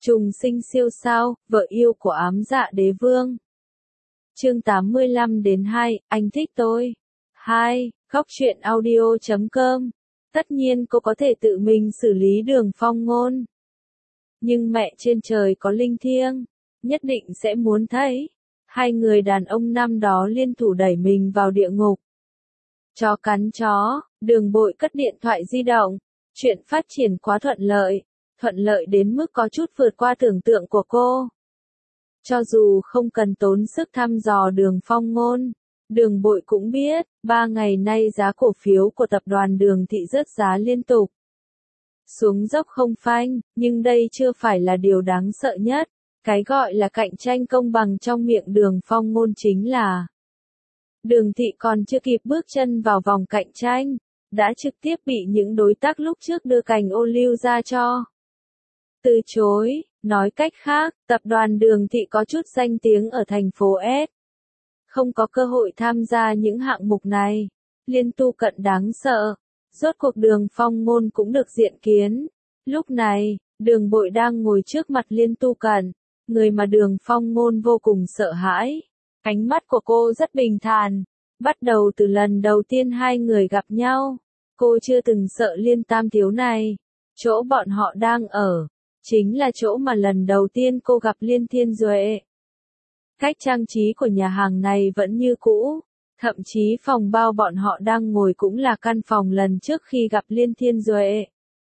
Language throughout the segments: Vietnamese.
Trùng sinh siêu sao, vợ yêu của ám dạ đế vương. Chương 85-2, anh thích tôi. 2. Góc truyện audio.com. Tất nhiên cô có thể tự mình xử lý Đường Phong Ngôn. Nhưng mẹ trên trời có linh thiêng, nhất định sẽ muốn thấy. Hai người đàn ông năm đó liên thủ đẩy mình vào địa ngục. Chó cắn chó, Đường Bội cất điện thoại di động. Chuyện phát triển quá thuận lợi đến mức có chút vượt qua tưởng tượng của cô. Cho dù không cần tốn sức thăm dò Đường Phong Ngôn, Đường Bội cũng biết, 3 ngày nay giá cổ phiếu của tập đoàn Đường Thị rớt giá liên tục. Xuống dốc không phanh, nhưng đây chưa phải là điều đáng sợ nhất. Cái gọi là cạnh tranh công bằng trong miệng Đường Phong Ngôn chính là Đường Thị còn chưa kịp bước chân vào vòng cạnh tranh, đã trực tiếp bị những đối tác lúc trước đưa cành ô liu ra cho từ chối. Nói cách khác, tập đoàn Đường Thị có chút danh tiếng ở thành phố S. Không có cơ hội tham gia những hạng mục này. Liên Tu Cận đáng sợ. Rốt cuộc Đường Phong Ngôn cũng được diện kiến. Lúc này, Đường Bội đang ngồi trước mặt Liên Tu Cận, người mà Đường Phong Ngôn vô cùng sợ hãi. Ánh mắt của cô rất bình thản. Bắt đầu từ lần đầu tiên hai người gặp nhau, cô chưa từng sợ Liên Tam thiếu này. Chỗ bọn họ đang ở chính là chỗ mà lần đầu tiên cô gặp Liên Thiên Duệ. Cách trang trí của nhà hàng này vẫn như cũ, thậm chí phòng bao bọn họ đang ngồi cũng là căn phòng lần trước khi gặp Liên Thiên Duệ.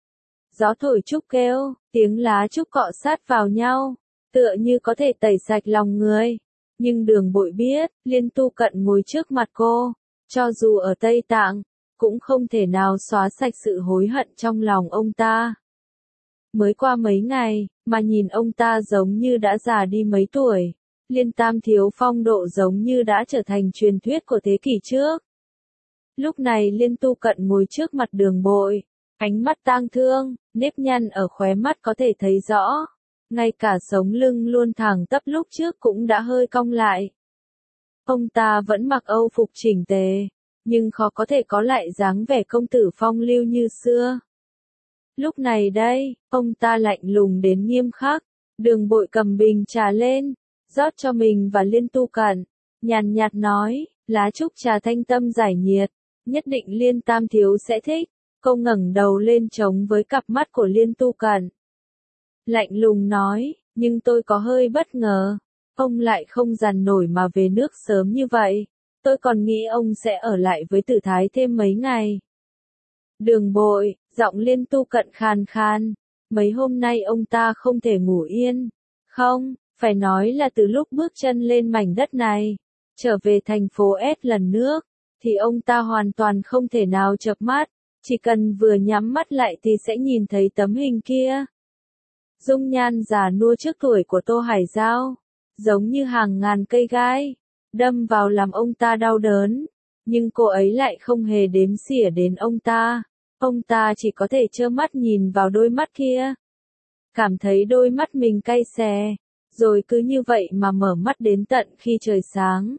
Gió thổi trúc kêu, tiếng lá trúc cọ sát vào nhau, tựa như có thể tẩy sạch lòng người. Nhưng Đường Bội biết, Liên Tu Cận ngồi trước mặt cô, cho dù ở Tây Tạng, cũng không thể nào xóa sạch sự hối hận trong lòng ông ta. Mới qua mấy ngày, mà nhìn ông ta giống như đã già đi mấy tuổi. Liên Tam thiếu phong độ giống như đã trở thành truyền thuyết của thế kỷ trước. Lúc này Liên Tu Cận ngồi trước mặt Đường Bội, ánh mắt tang thương, nếp nhăn ở khóe mắt có thể thấy rõ. Ngay cả sống lưng luôn thẳng tắp lúc trước cũng đã hơi cong lại. Ông ta vẫn mặc âu phục chỉnh tề, nhưng khó có thể có lại dáng vẻ công tử phong lưu như xưa. Lúc này đây, ông ta lạnh lùng đến nghiêm khắc. Đường Bội cầm bình trà lên, rót cho mình và Liên Tu Cận, nhàn nhạt nói, lá trúc trà thanh tâm giải nhiệt, nhất định Liên Tam thiếu sẽ thích. Cô ngẩng đầu lên chống với cặp mắt của Liên Tu Cận, lạnh lùng nói, nhưng tôi có hơi bất ngờ, ông lại không dằn nổi mà về nước sớm như vậy. Tôi còn nghĩ ông sẽ ở lại với Tử Thái thêm mấy ngày. Đường Bội, giọng Liên Tu Cận khàn khàn, mấy hôm nay ông ta không thể ngủ yên. Không, phải nói là từ lúc bước chân lên mảnh đất này, trở về thành phố S lần nước, thì ông ta hoàn toàn không thể nào chợp mắt, chỉ cần vừa nhắm mắt lại thì sẽ nhìn thấy tấm hình kia. Dung nhan già nua trước tuổi của Tô Hải Giao, giống như hàng ngàn cây gai, đâm vào làm ông ta đau đớn, nhưng cô ấy lại không hề đếm xỉa đến ông ta. Ông ta chỉ có thể trơ mắt nhìn vào đôi mắt kia, cảm thấy đôi mắt mình cay xè, rồi cứ như vậy mà mở mắt đến tận khi trời sáng.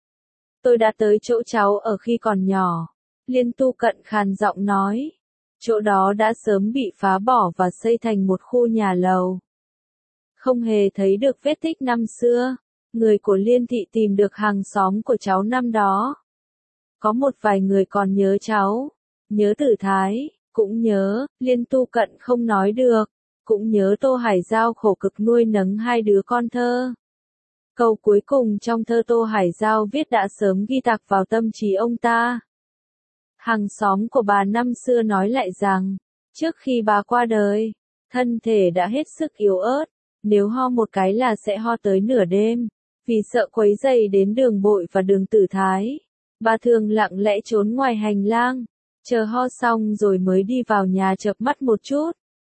Tôi đã tới chỗ cháu ở khi còn nhỏ, Liên Tu Cận khàn giọng nói. Chỗ đó đã sớm bị phá bỏ và xây thành một khu nhà lầu. Không hề thấy được vết tích năm xưa, người của Liên Thị tìm được hàng xóm của cháu năm đó. Có một vài người còn nhớ cháu, nhớ Tử Thái, cũng nhớ, Liên Tu Cận không nói được, cũng nhớ Tô Hải Giao khổ cực nuôi nấng hai đứa con thơ. Câu cuối cùng trong thơ Tô Hải Giao viết đã sớm ghi tạc vào tâm trí ông ta. Hàng xóm của bà năm xưa nói lại rằng, trước khi bà qua đời, thân thể đã hết sức yếu ớt, nếu ho một cái là sẽ ho tới nửa đêm. Vì sợ quấy rầy đến Đường Bội và Đường Tử Thái, bà thường lặng lẽ trốn ngoài hành lang, chờ ho xong rồi mới đi vào nhà chợp mắt một chút.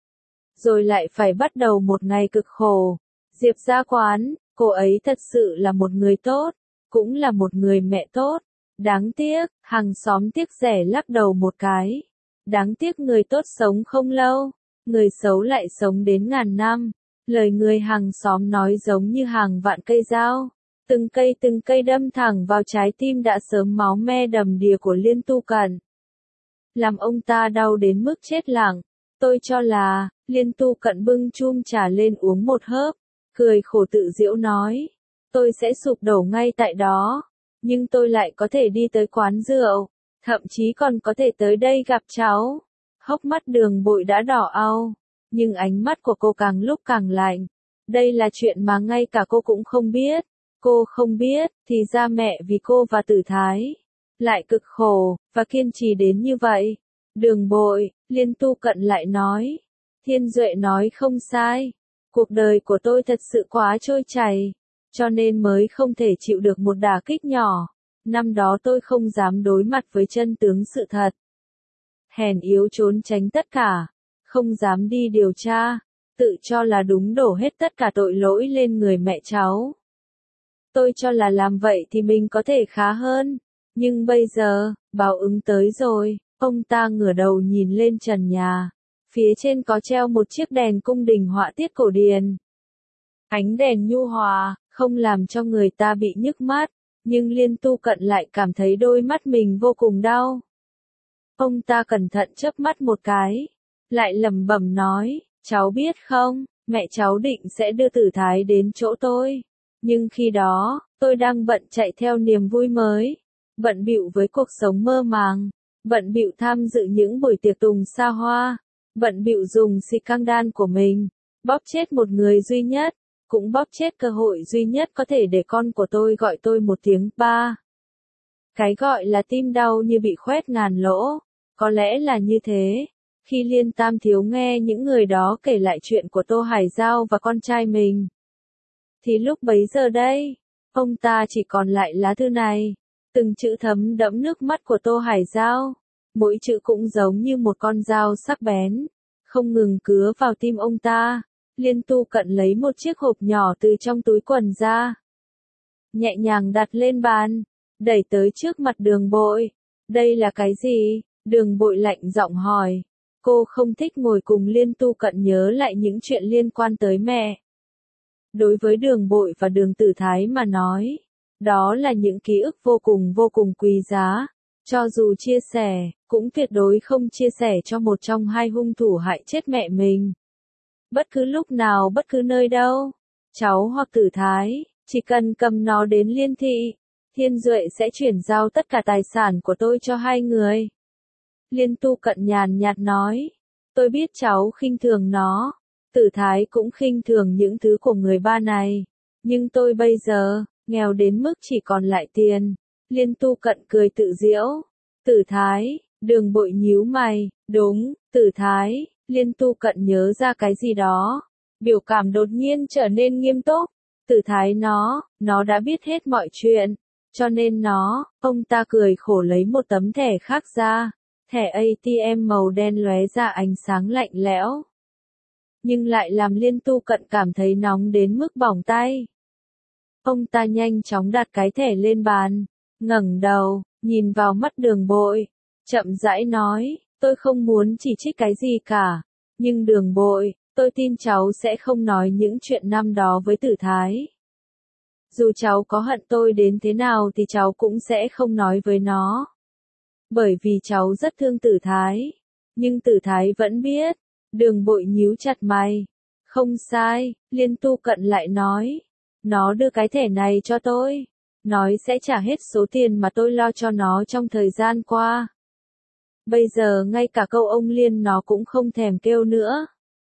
Rồi lại phải bắt đầu một ngày cực khổ. Diệp Gia Quán, cô ấy thật sự là một người tốt, cũng là một người mẹ tốt. Đáng tiếc, hàng xóm tiếc rẻ lắc đầu một cái. Đáng tiếc người tốt sống không lâu, người xấu lại sống đến ngàn năm. Lời người hàng xóm nói giống như hàng vạn cây dao, từng cây đâm thẳng vào trái tim đã sớm máu me đầm đìa của Liên Tu Cận. Làm ông ta đau đến mức chết lặng, Tôi cho là, Liên Tu Cận bưng chum trà lên uống một hớp, cười khổ tự giễu nói. Tôi sẽ sụp đổ ngay tại đó, nhưng tôi lại có thể đi tới quán rượu, thậm chí còn có thể tới đây gặp cháu. Hốc mắt Đường Bội đã đỏ au, nhưng ánh mắt của cô càng lúc càng lạnh. Đây là chuyện mà ngay cả cô cũng không biết. Cô không biết, thì ra mẹ vì cô và Tử Thái lại cực khổ, và kiên trì đến như vậy. Đường Bội, Liên Tu Cận lại nói. Thiên Duệ nói không sai. Cuộc đời của tôi thật sự quá trôi chảy, cho nên mới không thể chịu được một đả kích nhỏ. Năm đó tôi không dám đối mặt với chân tướng sự thật. Hèn yếu trốn tránh tất cả, không dám đi điều tra, tự cho là đúng đổ hết tất cả tội lỗi lên người mẹ cháu. Tôi cho là làm vậy thì mình có thể khá hơn, nhưng bây giờ, báo ứng tới rồi. Ông ta ngửa đầu nhìn lên trần nhà, phía trên có treo một chiếc đèn cung đình họa tiết cổ điển. Ánh đèn nhu hòa, không làm cho người ta bị nhức mắt, nhưng Liên Tu Cận lại cảm thấy đôi mắt mình vô cùng đau. Ông ta cẩn thận chớp mắt một cái, lại lẩm bẩm nói, cháu biết không, mẹ cháu định sẽ đưa Tử Thái đến chỗ tôi. Nhưng khi đó, tôi đang bận chạy theo niềm vui mới, bận bịu với cuộc sống mơ màng, bận bịu tham dự những buổi tiệc tùng xa hoa, bận bịu dùng xì căng đan của mình, bóp chết một người duy nhất, cũng bóp chết cơ hội duy nhất có thể để con của tôi gọi tôi một tiếng ba. Cái gọi là tim đau như bị khoét ngàn lỗ, có lẽ là như thế. Khi Liên Tam Thiếu nghe những người đó kể lại chuyện của Tô Hải Giao và con trai mình, thì lúc bấy giờ đây, ông ta chỉ còn lại lá thư này, từng chữ thấm đẫm nước mắt của Tô Hải Giao, mỗi chữ cũng giống như một con dao sắc bén, không ngừng cứa vào tim ông ta. Liên Tu Cận lấy một chiếc hộp nhỏ từ trong túi quần ra, nhẹ nhàng đặt lên bàn, đẩy tới trước mặt Đường Bội. Đây là cái gì? Đường Bội lạnh giọng hỏi. Cô không thích ngồi cùng Liên Tu Cận nhớ lại những chuyện liên quan tới mẹ. Đối với Đường Bội và Đường Tử Thái mà nói, đó là những ký ức vô cùng quý giá. Cho dù chia sẻ, cũng tuyệt đối không chia sẻ cho một trong hai hung thủ hại chết mẹ mình. Bất cứ lúc nào, bất cứ nơi đâu, cháu hoặc Tử Thái, chỉ cần cầm nó đến Liên thị, Thiên Duệ sẽ chuyển giao tất cả tài sản của tôi cho hai người. Liên Tu Cận nhàn nhạt nói, tôi biết cháu khinh thường nó, Tử Thái cũng khinh thường những thứ của người ba này, nhưng tôi bây giờ, nghèo đến mức chỉ còn lại tiền. Liên Tu Cận cười tự giễu. Tử Thái, Đường Bội nhíu mày, đúng, Tử Thái. Liên Tu Cận nhớ ra cái gì đó, biểu cảm đột nhiên trở nên nghiêm túc. Tử Thái nó đã biết hết mọi chuyện, cho nên ông ta cười khổ lấy một tấm thẻ khác ra, thẻ ATM màu đen lóe ra ánh sáng lạnh lẽo, nhưng lại làm Liên Tu Cận cảm thấy nóng đến mức bỏng tay. Ông ta nhanh chóng đặt cái thẻ lên bàn, ngẩng đầu, nhìn vào mắt Đường Bội, chậm rãi nói, tôi không muốn chỉ trích cái gì cả, nhưng Đường Bội, tôi tin cháu sẽ không nói những chuyện năm đó với Tử Thái. Dù cháu có hận tôi đến thế nào thì cháu cũng sẽ không nói với nó. Bởi vì cháu rất thương Tử Thái. Nhưng Tử Thái vẫn biết. Đường Bội nhíu chặt mày. Không sai, Liên Tu Cận lại nói. Nó đưa cái thẻ này cho tôi. Nói sẽ trả hết số tiền mà tôi lo cho nó trong thời gian qua. Bây giờ ngay cả câu ông Liên nó cũng không thèm kêu nữa.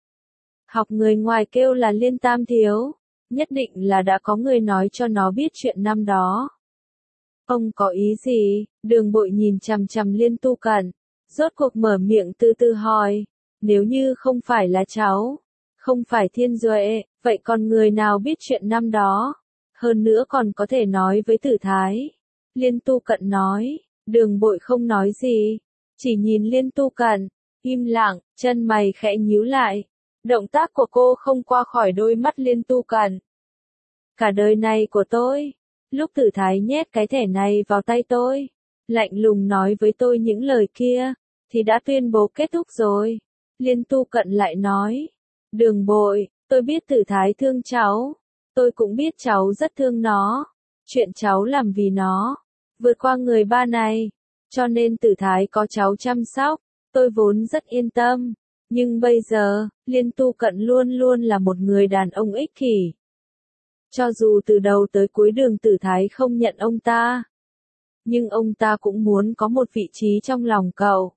Học người ngoài kêu là Liên Tam Thiếu. Nhất định là đã có người nói cho nó biết chuyện năm đó. Ông có ý gì? Đường Bội nhìn chằm chằm Liên Tu Cận, rốt cuộc mở miệng từ từ hỏi. Nếu như không phải là cháu, không phải Thiên Duệ, vậy còn người nào biết chuyện năm đó? Hơn nữa còn có thể nói với Tử Thái. Liên Tu Cận nói. Đường Bội không nói gì, chỉ nhìn Liên Tu Cận, im lặng, chân mày khẽ nhíu lại. Động tác của cô không qua khỏi đôi mắt Liên Tu Cận. Cả đời này của tôi, lúc Tử Thái nhét cái thẻ này vào tay tôi, lạnh lùng nói với tôi những lời kia, thì đã tuyên bố kết thúc rồi. Liên Tu Cận lại nói, Đường Bội, tôi biết Tử Thái thương cháu, tôi cũng biết cháu rất thương nó, chuyện cháu làm vì nó, vượt qua người ba này, cho nên Tử Thái có cháu chăm sóc, tôi vốn rất yên tâm. Nhưng bây giờ, Liên Tu Cận luôn luôn là một người đàn ông ích kỷ. Cho dù từ đầu tới cuối Đường Tử Thái không nhận ông ta, nhưng ông ta cũng muốn có một vị trí trong lòng cậu.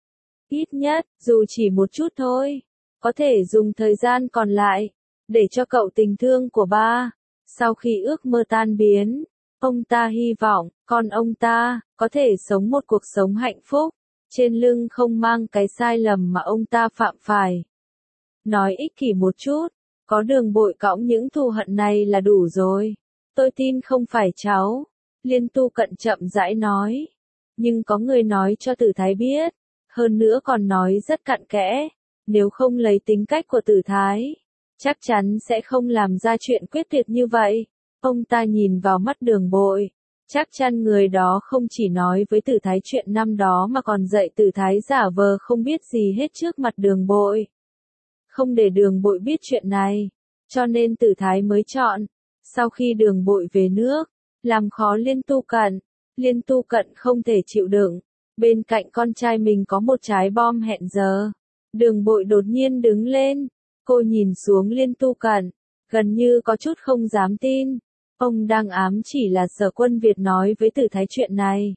Ít nhất, dù chỉ một chút thôi, có thể dùng thời gian còn lại, để cho cậu tình thương của ba. Sau khi ước mơ tan biến, ông ta hy vọng, con ông ta, có thể sống một cuộc sống hạnh phúc, trên lưng không mang cái sai lầm mà ông ta phạm phải. Nói ích kỷ một chút, có Đường Bội cõng những thù hận này là đủ rồi. Tôi tin không phải cháu. Liên Tu Cận chậm rãi nói. Nhưng có người nói cho Tử Thái biết. Hơn nữa còn nói rất cặn kẽ. Nếu không lấy tính cách của Tử Thái, chắc chắn sẽ không làm ra chuyện quyết tuyệt như vậy. Ông ta nhìn vào mắt Đường Bội. Chắc chắn người đó không chỉ nói với Tử Thái chuyện năm đó mà còn dạy Tử Thái giả vờ không biết gì hết trước mặt Đường Bội. Không để Đường Bội biết chuyện này, cho nên Tử Thái mới chọn, sau khi Đường Bội về nước, làm khó Liên Tu Cận. Liên Tu Cận không thể chịu đựng, bên cạnh con trai mình có một trái bom hẹn giờ. Đường Bội đột nhiên đứng lên, cô nhìn xuống Liên Tu Cận, gần như có chút không dám tin. Ông đang ám chỉ là Sở Quân Việt nói với Tử Thái chuyện này.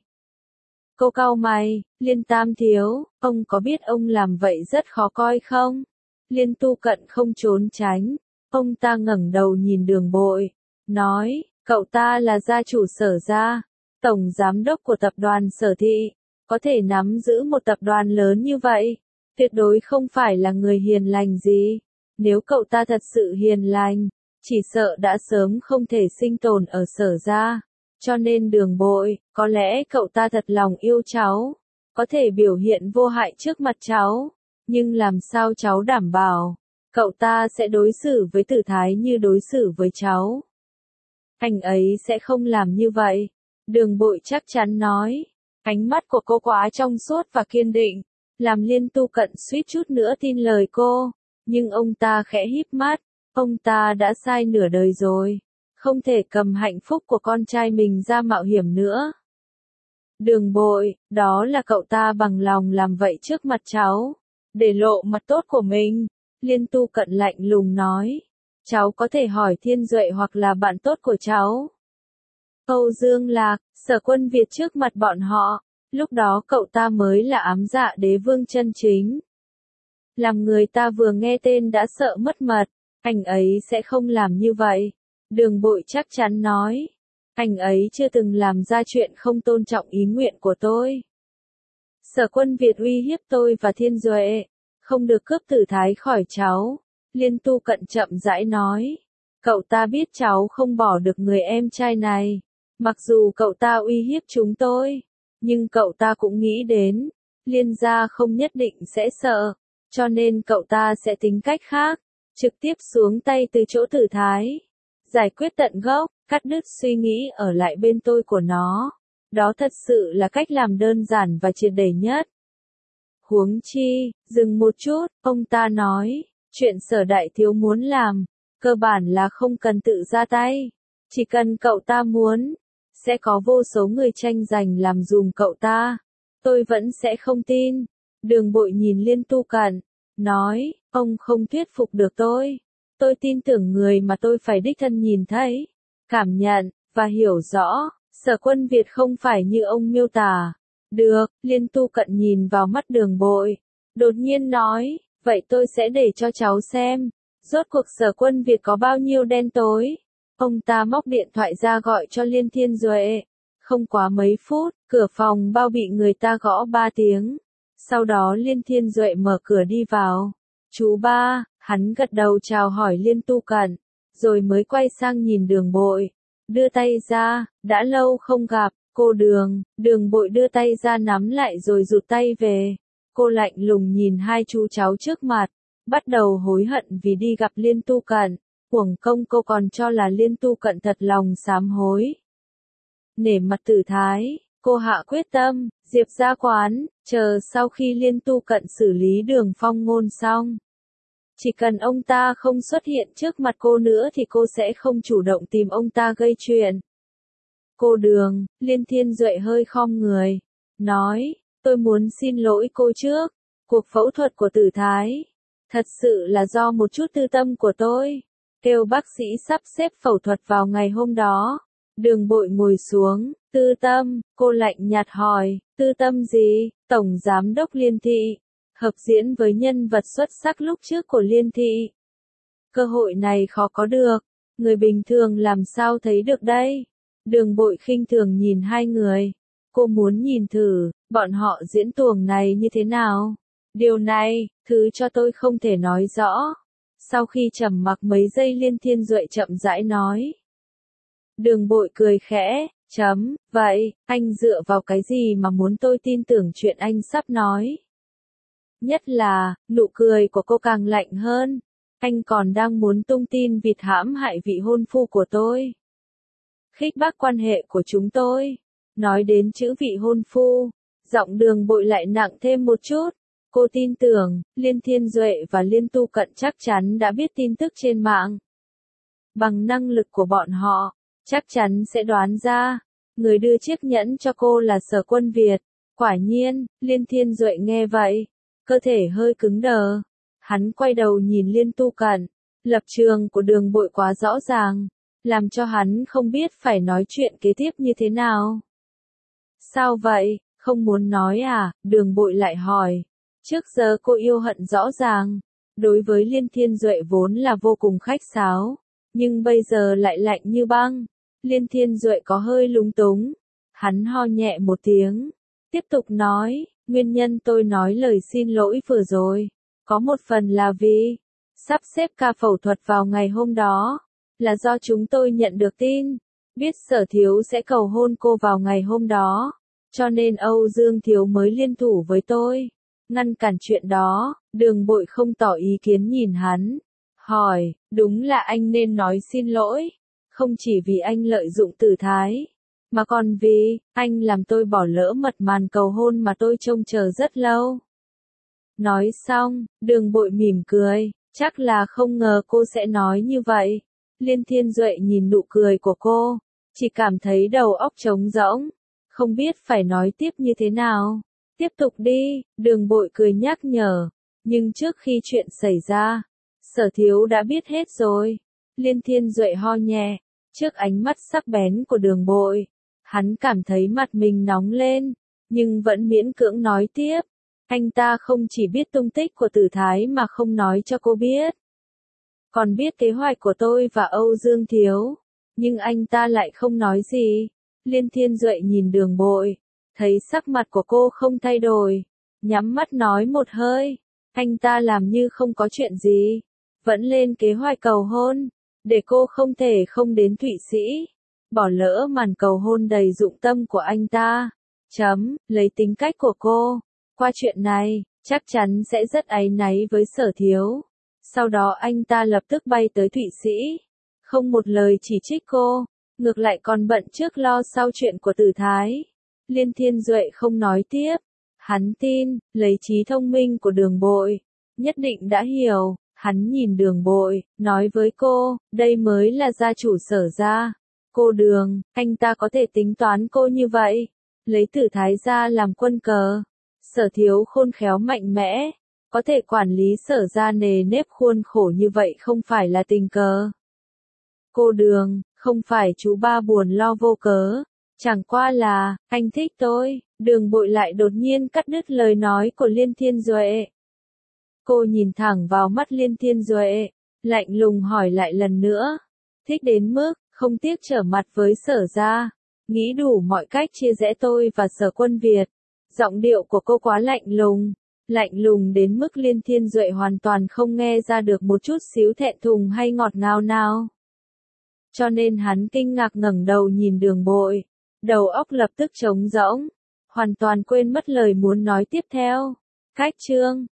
Cô cau mày, Liên Tam thiếu, ông có biết ông làm vậy rất khó coi không? Liên Tu Cận không trốn tránh, ông ta ngẩng đầu nhìn Đường Bội, nói, cậu ta là gia chủ Sở gia, tổng giám đốc của tập đoàn Sở thị, có thể nắm giữ một tập đoàn lớn như vậy, tuyệt đối không phải là người hiền lành gì. Nếu cậu ta thật sự hiền lành, chỉ sợ đã sớm không thể sinh tồn ở Sở gia. Cho nên Đường Bội, có lẽ cậu ta thật lòng yêu cháu, có thể biểu hiện vô hại trước mặt cháu. Nhưng làm sao cháu đảm bảo, cậu ta sẽ đối xử với Tử Thái như đối xử với cháu? Anh ấy sẽ không làm như vậy. Đường Bội chắc chắn nói. Ánh mắt của cô quá trong suốt và kiên định, làm Liên Tu Cận suýt chút nữa tin lời cô. Nhưng ông ta khẽ híp mắt, ông ta đã sai nửa đời rồi, không thể cầm hạnh phúc của con trai mình ra mạo hiểm nữa. Đường Bội, đó là cậu ta bằng lòng làm vậy trước mặt cháu, để lộ mặt tốt của mình. Liên Tu Cận lạnh lùng nói. Cháu có thể hỏi Thiên Duệ hoặc là bạn tốt của cháu. Âu Dương Lạc, Sở Quân Việt trước mặt bọn họ, lúc đó cậu ta mới là ám dạ đế vương chân chính. Làm người ta vừa nghe tên đã sợ mất mật, anh ấy sẽ không làm như vậy. Đường Bội chắc chắn nói. Anh ấy chưa từng làm ra chuyện không tôn trọng ý nguyện của tôi. Sở Quân Việt uy hiếp tôi và Thiên Duệ, không được cướp Tử Thái khỏi cháu. Liên Tu Cận chậm rãi nói. Cậu ta biết cháu không bỏ được người em trai này. Mặc dù cậu ta uy hiếp chúng tôi, nhưng cậu ta cũng nghĩ đến, Liên gia không nhất định sẽ sợ, cho nên cậu ta sẽ tính cách khác, trực tiếp xuống tay từ chỗ Tử Thái. Giải quyết tận gốc, cắt đứt suy nghĩ ở lại bên tôi của nó. Đó thật sự là cách làm đơn giản và triệt để nhất. Huống chi, dừng một chút, ông ta nói, chuyện Sở đại thiếu muốn làm, cơ bản là không cần tự ra tay. Chỉ cần cậu ta muốn, sẽ có vô số người tranh giành làm dùm cậu ta. Tôi vẫn sẽ không tin. Đường Bội nhìn Liên Tu Cận, nói, ông không thuyết phục được tôi. Tôi tin tưởng người mà tôi phải đích thân nhìn thấy, cảm nhận, và hiểu rõ. Sở Quân Việt không phải như ông miêu tả. Được, Liên Tu Cận nhìn vào mắt Đường Bội, đột nhiên nói, vậy tôi sẽ để cho cháu xem, rốt cuộc Sở Quân Việt có bao nhiêu đen tối. Ông ta móc điện thoại ra gọi cho Liên Thiên Duệ. Không quá mấy phút, cửa phòng bao bị người ta gõ 3 tiếng. Sau đó Liên Thiên Duệ mở cửa đi vào. Chú ba, hắn gật đầu chào hỏi Liên Tu Cận, rồi mới quay sang nhìn Đường Bội. Đưa tay ra, đã lâu không gặp, cô Đường. Đường Bội đưa tay ra nắm lại rồi rụt tay về. Cô lạnh lùng nhìn hai chú cháu trước mặt, bắt đầu hối hận vì đi gặp Liên Tu Cận. Uổng công cô còn cho là Liên Tu Cận thật lòng sám hối. Nể mặt Tử Thái, cô hạ quyết tâm, Diệp ra quán, chờ sau khi Liên Tu Cận xử lý Đường Phong Ngôn xong. Chỉ cần ông ta không xuất hiện trước mặt cô nữa thì cô sẽ không chủ động tìm ông ta gây chuyện. Cô Đường, Liên Thiên Duệ hơi khom người, nói, tôi muốn xin lỗi cô trước. Cuộc phẫu thuật của Tử Thái, thật sự là do một chút tư tâm của tôi. Kêu bác sĩ sắp xếp phẫu thuật vào ngày hôm đó. Đường Bội ngồi xuống, tư tâm, cô lạnh nhạt hỏi, tư tâm gì? Tổng Giám đốc Liên Thị, hợp diễn với nhân vật xuất sắc lúc trước của Liên Thị. Cơ hội này khó có được, người bình thường làm sao thấy được đây? Đường Bội khinh thường nhìn hai người. Cô muốn nhìn thử, bọn họ diễn tuồng này như thế nào? Điều này, thứ cho tôi không thể nói rõ. Sau khi trầm mặc mấy giây Liên Thiên Duệ chậm rãi nói. Đường Bội cười khẽ, vậy, anh dựa vào cái gì mà muốn tôi tin tưởng chuyện anh sắp nói? Nhất là, nụ cười của cô càng lạnh hơn. Anh còn đang muốn tung tin vịt hãm hại vị hôn phu của tôi. Khích bác quan hệ của chúng tôi. Nói đến chữ vị hôn phu, giọng Đường Bội lại nặng thêm một chút. Cô tin tưởng, Liên Thiên Duệ và Liên Tu Cận chắc chắn đã biết tin tức trên mạng. Bằng năng lực của bọn họ, chắc chắn sẽ đoán ra, người đưa chiếc nhẫn cho cô là Sở Quân Việt. Quả nhiên, Liên Thiên Duệ nghe vậy, cơ thể hơi cứng đờ. Hắn quay đầu nhìn Liên Tu Cận, lập trường của Đường Bội quá rõ ràng, làm cho hắn không biết phải nói chuyện kế tiếp như thế nào. Sao vậy, không muốn nói à? Đường Bội lại hỏi. Trước giờ cô yêu hận rõ ràng, đối với Liên Thiên Duệ vốn là vô cùng khách sáo, nhưng bây giờ lại lạnh như băng. Liên Thiên Duệ có hơi lúng túng, hắn ho nhẹ một tiếng, tiếp tục nói, nguyên nhân tôi nói lời xin lỗi vừa rồi, có một phần là vì, sắp xếp ca phẫu thuật vào ngày hôm đó, là do chúng tôi nhận được tin, biết Sở Thiếu sẽ cầu hôn cô vào ngày hôm đó, cho nên Âu Dương Thiếu mới liên thủ với tôi. Ngăn cản chuyện đó. Đường Bội không tỏ ý kiến nhìn hắn. Hỏi, đúng là anh nên nói xin lỗi. Không chỉ vì anh lợi dụng Tử Thái, mà còn vì, anh làm tôi bỏ lỡ mật màn cầu hôn mà tôi trông chờ rất lâu. Nói xong, Đường Bội mỉm cười, chắc là không ngờ cô sẽ nói như vậy. Liên Thiên Duệ nhìn nụ cười của cô, chỉ cảm thấy đầu óc trống rỗng, không biết phải nói tiếp như thế nào. Tiếp tục đi, Đường Bội cười nhắc nhở, nhưng trước khi chuyện xảy ra, Sở Thiếu đã biết hết rồi. Liên Thiên Duệ ho nhẹ, trước ánh mắt sắc bén của Đường Bội, hắn cảm thấy mặt mình nóng lên, nhưng vẫn miễn cưỡng nói tiếp. Anh ta không chỉ biết tung tích của Tử Thái mà không nói cho cô biết, còn biết kế hoạch của tôi và Âu Dương Thiếu, nhưng anh ta lại không nói gì. Liên Thiên Duệ nhìn Đường Bội, thấy sắc mặt của cô không thay đổi, nhắm mắt nói một hơi, anh ta làm như không có chuyện gì, vẫn lên kế hoạch cầu hôn, để cô không thể không đến Thụy Sĩ, bỏ lỡ màn cầu hôn đầy dụng tâm của anh ta. Lấy tính cách của cô, qua chuyện này, chắc chắn sẽ rất áy náy với Sở Thiếu. Sau đó anh ta lập tức bay tới Thụy Sĩ, không một lời chỉ trích cô, ngược lại còn bận trước lo sau chuyện của Tử Thái. Liên Thiên Duệ không nói tiếp, hắn tin, lấy trí thông minh của Đường Bội, nhất định đã hiểu. Hắn nhìn Đường Bội, nói với cô, đây mới là gia chủ Sở gia. Cô Đường, anh ta có thể tính toán cô như vậy, lấy Tử Thái gia làm quân cờ. Sở Thiếu khôn khéo mạnh mẽ, có thể quản lý Sở gia nề nếp khuôn khổ như vậy không phải là tình cờ. Cô Đường, không phải chú ba buồn lo vô cớ, chẳng qua là, anh thích tôi. Đường Bội lại đột nhiên cắt đứt lời nói của Liên Thiên Duệ. Cô nhìn thẳng vào mắt Liên Thiên Duệ, lạnh lùng hỏi lại lần nữa. Thích đến mức, không tiếc trở mặt với Sở gia, nghĩ đủ mọi cách chia rẽ tôi và Sở Quân Việt. Giọng điệu của cô quá lạnh lùng đến mức Liên Thiên Duệ hoàn toàn không nghe ra được một chút xíu thẹn thùng hay ngọt ngào nào. Cho nên hắn kinh ngạc ngẩng đầu nhìn Đường Bội, đầu óc lập tức trống rỗng, hoàn toàn quên mất lời muốn nói tiếp theo. Cách chương